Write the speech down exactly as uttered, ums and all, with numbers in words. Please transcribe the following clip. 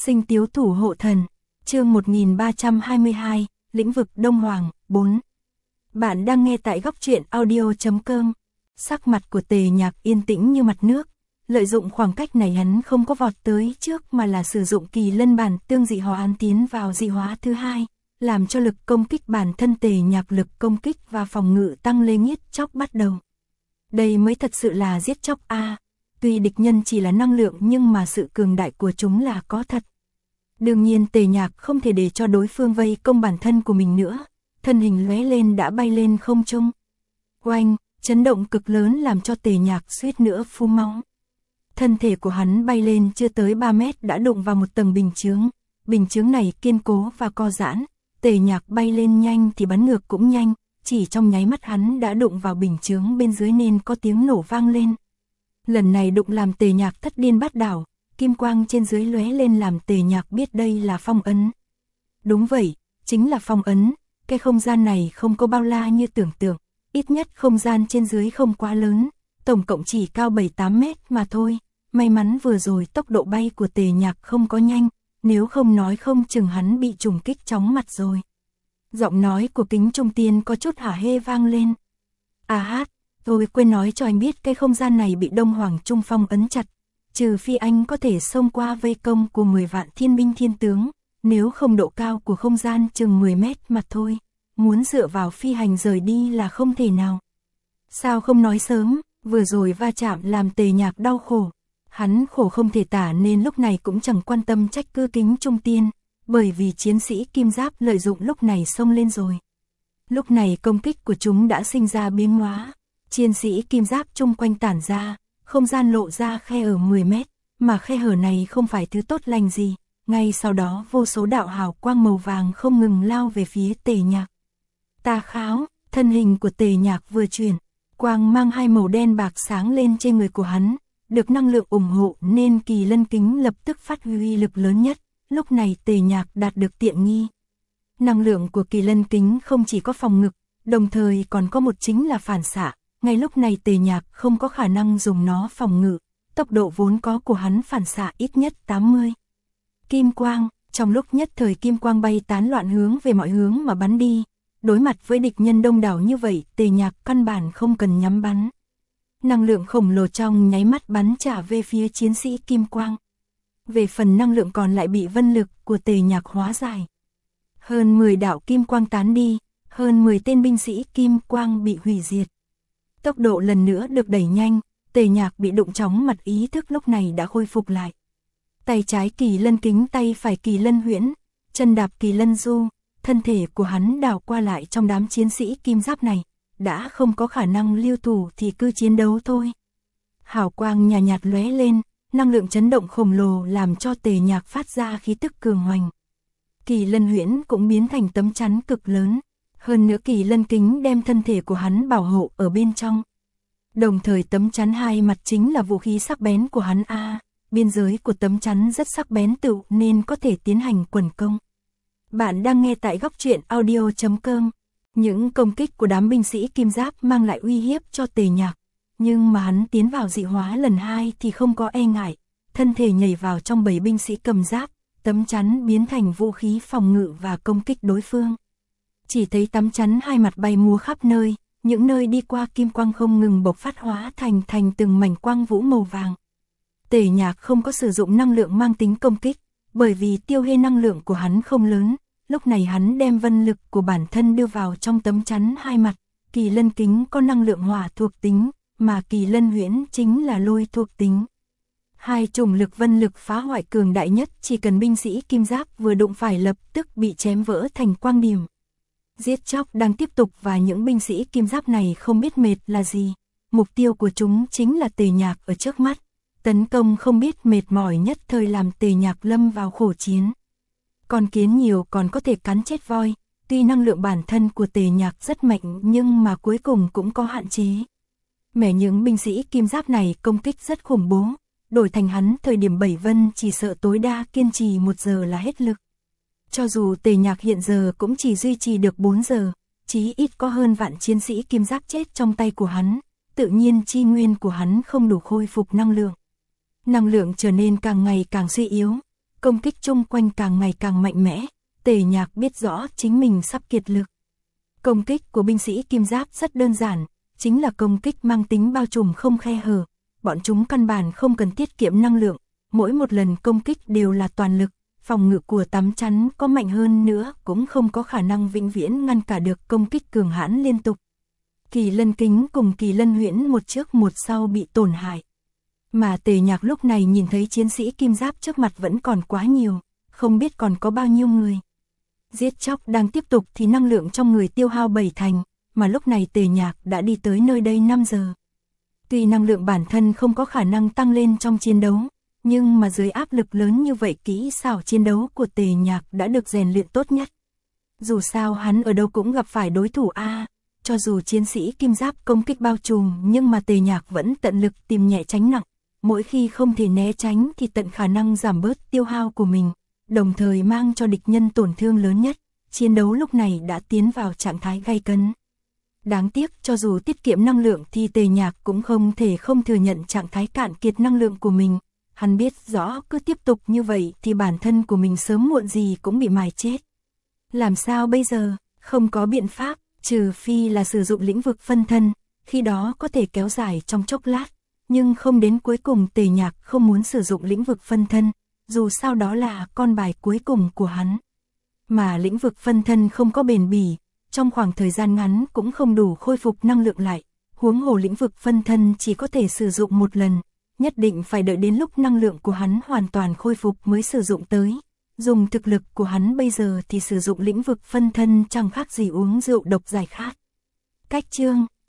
Sinh Tiếu Thủ Hộ Thần, chương một nghìn ba trăm hai mươi hai, lĩnh vực Đông Hoàng, bốn. Bạn đang nghe tại góc truyện audio chấm com. Sắc mặt của Tề Nhạc yên tĩnh như mặt nước, lợi dụng khoảng cách này hắn không có vọt tới trước mà là sử dụng kỳ lân bản tương dị hóa án tiến vào dị hóa thứ hai, làm cho lực công kích bản thân Tề Nhạc lực công kích và phòng ngự tăng lên giết chóc bắt đầu. Đây mới thật sự là giết chóc a. Tuy địch nhân chỉ là năng lượng nhưng mà sự cường đại của chúng là có thật. Đương nhiên Tề Nhạc không thể để cho đối phương vây công bản thân của mình nữa, thân hình lóe lên đã bay lên không trung. Oanh, chấn động cực lớn làm cho Tề Nhạc suýt nữa phun máu. Thân thể của hắn bay lên chưa tới ba mét đã đụng vào một tầng bình chướng, bình chướng này kiên cố và co giãn, Tề Nhạc bay lên nhanh thì bắn ngược cũng nhanh, chỉ trong nháy mắt hắn đã đụng vào bình chướng bên dưới nên có tiếng nổ vang lên. Lần này đụng làm Tề Nhạc thất điên bát đảo, kim quang trên dưới lóe lên làm Tề Nhạc biết đây là phong ấn. Đúng vậy, chính là phong ấn, cái không gian này không có bao la như tưởng tượng, ít nhất không gian trên dưới không quá lớn, tổng cộng chỉ cao bảy tám mét mà thôi. May mắn vừa rồi tốc độ bay của Tề Nhạc không có nhanh, nếu không nói không chừng hắn bị trùng kích chóng mặt rồi. Giọng nói của Kính Trung Tiên có chút hả hê vang lên. À hát, tôi quên nói cho anh biết cái không gian này bị Đông Hoàng Trung Phong ấn chặt, trừ phi anh có thể xông qua vây công của mười vạn thiên binh thiên tướng, nếu không độ cao của không gian chừng mười mét mà thôi, muốn dựa vào phi hành rời đi là không thể nào. Sao không nói sớm, vừa rồi va chạm làm Tề Nhạc đau khổ. Hắn khổ không thể tả nên lúc này cũng chẳng quan tâm trách cứ Kính Trung Tiên, bởi vì chiến sĩ kim giáp lợi dụng lúc này xông lên rồi. Lúc này công kích của chúng đã sinh ra biến hóa, chiến sĩ kim giáp chung quanh tản ra, không gian lộ ra khe ở mười mét, mà khe hở này không phải thứ tốt lành gì, ngay sau đó vô số đạo hào quang màu vàng không ngừng lao về phía Tề Nhạc. Ta kháo, thân hình của Tề Nhạc vừa chuyển, quang mang hai màu đen bạc sáng lên trên người của hắn. Được năng lượng ủng hộ nên kỳ lân kính lập tức phát huy uy lực lớn nhất, lúc này Tề Nhạc đạt được tiện nghi. Năng lượng của kỳ lân kính không chỉ có phòng ngực, đồng thời còn có một chính là phản xạ, ngay lúc này Tề Nhạc không có khả năng dùng nó phòng ngự, tốc độ vốn có của hắn phản xạ ít nhất tám mươi. Kim quang, trong lúc nhất thời kim quang bay tán loạn hướng về mọi hướng mà bắn đi, đối mặt với địch nhân đông đảo như vậy Tề Nhạc căn bản không cần nhắm bắn. Năng lượng khổng lồ trong nháy mắt bắn trả về phía chiến sĩ kim quang. Về phần năng lượng còn lại bị vân lực của Tề Nhạc hóa giải. Hơn mười đạo kim quang tán đi, hơn mười tên binh sĩ kim quang bị hủy diệt. Tốc độ lần nữa được đẩy nhanh, Tề Nhạc bị đụng chóng mặt ý thức lúc này đã khôi phục lại. Tay trái kỳ lân kính, tay phải kỳ lân huyễn, chân đạp kỳ lân du, thân thể của hắn đảo qua lại trong đám chiến sĩ kim giáp này. Đã không có khả năng lưu thủ thì cứ chiến đấu thôi. Hào quang nhạt nhạt lóe lên, năng lượng chấn động khổng lồ làm cho Tề Nhạc phát ra khí tức cường hoành. Kỳ lân huyễn cũng biến thành tấm chắn cực lớn, hơn nữa kỳ lân kính đem thân thể của hắn bảo hộ ở bên trong. Đồng thời tấm chắn hai mặt chính là vũ khí sắc bén của hắn a, à, biên giới của tấm chắn rất sắc bén tự nên có thể tiến hành quần công. Bạn đang nghe tại góc truyện audio chấm com. Những công kích của đám binh sĩ kim giáp mang lại uy hiếp cho Tề Nhạc, nhưng mà hắn tiến vào dị hóa lần hai thì không có e ngại, thân thể nhảy vào trong bầy binh sĩ cầm giáp, tấm chắn biến thành vũ khí phòng ngự và công kích đối phương. Chỉ thấy tấm chắn hai mặt bay múa khắp nơi, những nơi đi qua kim quang không ngừng bộc phát hóa thành thành từng mảnh quang vũ màu vàng. Tề Nhạc không có sử dụng năng lượng mang tính công kích, bởi vì tiêu hao năng lượng của hắn không lớn. Lúc này hắn đem vân lực của bản thân đưa vào trong tấm chắn hai mặt, kỳ lân kính có năng lượng hỏa thuộc tính, mà kỳ lân huyễn chính là lôi thuộc tính. Hai chủng lực vân lực phá hoại cường đại nhất, chỉ cần binh sĩ kim giáp vừa đụng phải lập tức bị chém vỡ thành quang điểm. Giết chóc đang tiếp tục và những binh sĩ kim giáp này không biết mệt là gì, mục tiêu của chúng chính là Tề Nhạc ở trước mắt, tấn công không biết mệt mỏi nhất thời làm Tề Nhạc lâm vào khổ chiến. Con kiến nhiều còn có thể cắn chết voi, tuy năng lượng bản thân của Tề Nhạc rất mạnh nhưng mà cuối cùng cũng có hạn chế. Mẻ những binh sĩ kim giáp này công kích rất khủng bố, đổi thành hắn thời điểm bảy vân chỉ sợ tối đa kiên trì một giờ là hết lực. Cho dù Tề Nhạc hiện giờ cũng chỉ duy trì được bốn giờ, chí ít có hơn vạn chiến sĩ kim giáp chết trong tay của hắn, tự nhiên chi nguyên của hắn không đủ khôi phục năng lượng. Năng lượng trở nên càng ngày càng suy yếu. công kích chung quanh càng ngày càng mạnh mẽ, Tề Nhạc biết rõ chính mình sắp kiệt lực. Công kích của binh sĩ kim giáp rất đơn giản, chính là công kích mang tính bao trùm không khe hở, bọn chúng căn bản không cần tiết kiệm năng lượng, mỗi một lần công kích đều là toàn lực, phòng ngự của tấm chắn có mạnh hơn nữa cũng không có khả năng vĩnh viễn ngăn cả được công kích cường hãn liên tục. Kỳ Lân Kính cùng Kỳ Lân Huyễn một trước một sau bị tổn hại. Mà Tề Nhạc lúc này nhìn thấy chiến sĩ kim giáp trước mặt vẫn còn quá nhiều, không biết còn có bao nhiêu người. Giết chóc đang tiếp tục thì năng lượng trong người tiêu hao bảy thành, mà lúc này Tề Nhạc đã đi tới nơi đây năm giờ. Tuy năng lượng bản thân không có khả năng tăng lên trong chiến đấu, nhưng mà dưới áp lực lớn như vậy kỹ xảo chiến đấu của Tề Nhạc đã được rèn luyện tốt nhất. Dù sao hắn ở đâu cũng gặp phải đối thủ A, cho dù chiến sĩ kim giáp công kích bao trùm nhưng mà Tề Nhạc vẫn tận lực tìm nhẹ tránh nặng, mỗi khi không thể né tránh thì tận khả năng giảm bớt tiêu hao của mình, đồng thời mang cho địch nhân tổn thương lớn nhất. Chiến đấu lúc này đã tiến vào trạng thái gay cấn. Đáng tiếc cho dù tiết kiệm năng lượng thì Tề Nhạc cũng không thể không thừa nhận trạng thái cạn kiệt năng lượng của mình. Hắn biết rõ cứ tiếp tục như vậy thì bản thân của mình sớm muộn gì cũng bị mài chết. Làm sao bây giờ? Không có biện pháp, trừ phi là sử dụng lĩnh vực phân thân, khi đó có thể kéo dài trong chốc lát. Nhưng không đến cuối cùng Tề Nhạc không muốn sử dụng lĩnh vực phân thân, dù sao đó là con bài cuối cùng của hắn. Mà lĩnh vực phân thân không có bền bỉ, trong khoảng thời gian ngắn cũng không đủ khôi phục năng lượng lại, huống hồ lĩnh vực phân thân chỉ có thể sử dụng một lần, nhất định phải đợi đến lúc năng lượng của hắn hoàn toàn khôi phục mới sử dụng tới. Dùng thực lực của hắn bây giờ thì sử dụng lĩnh vực phân thân chẳng khác gì uống rượu độc giải khát. Cách chương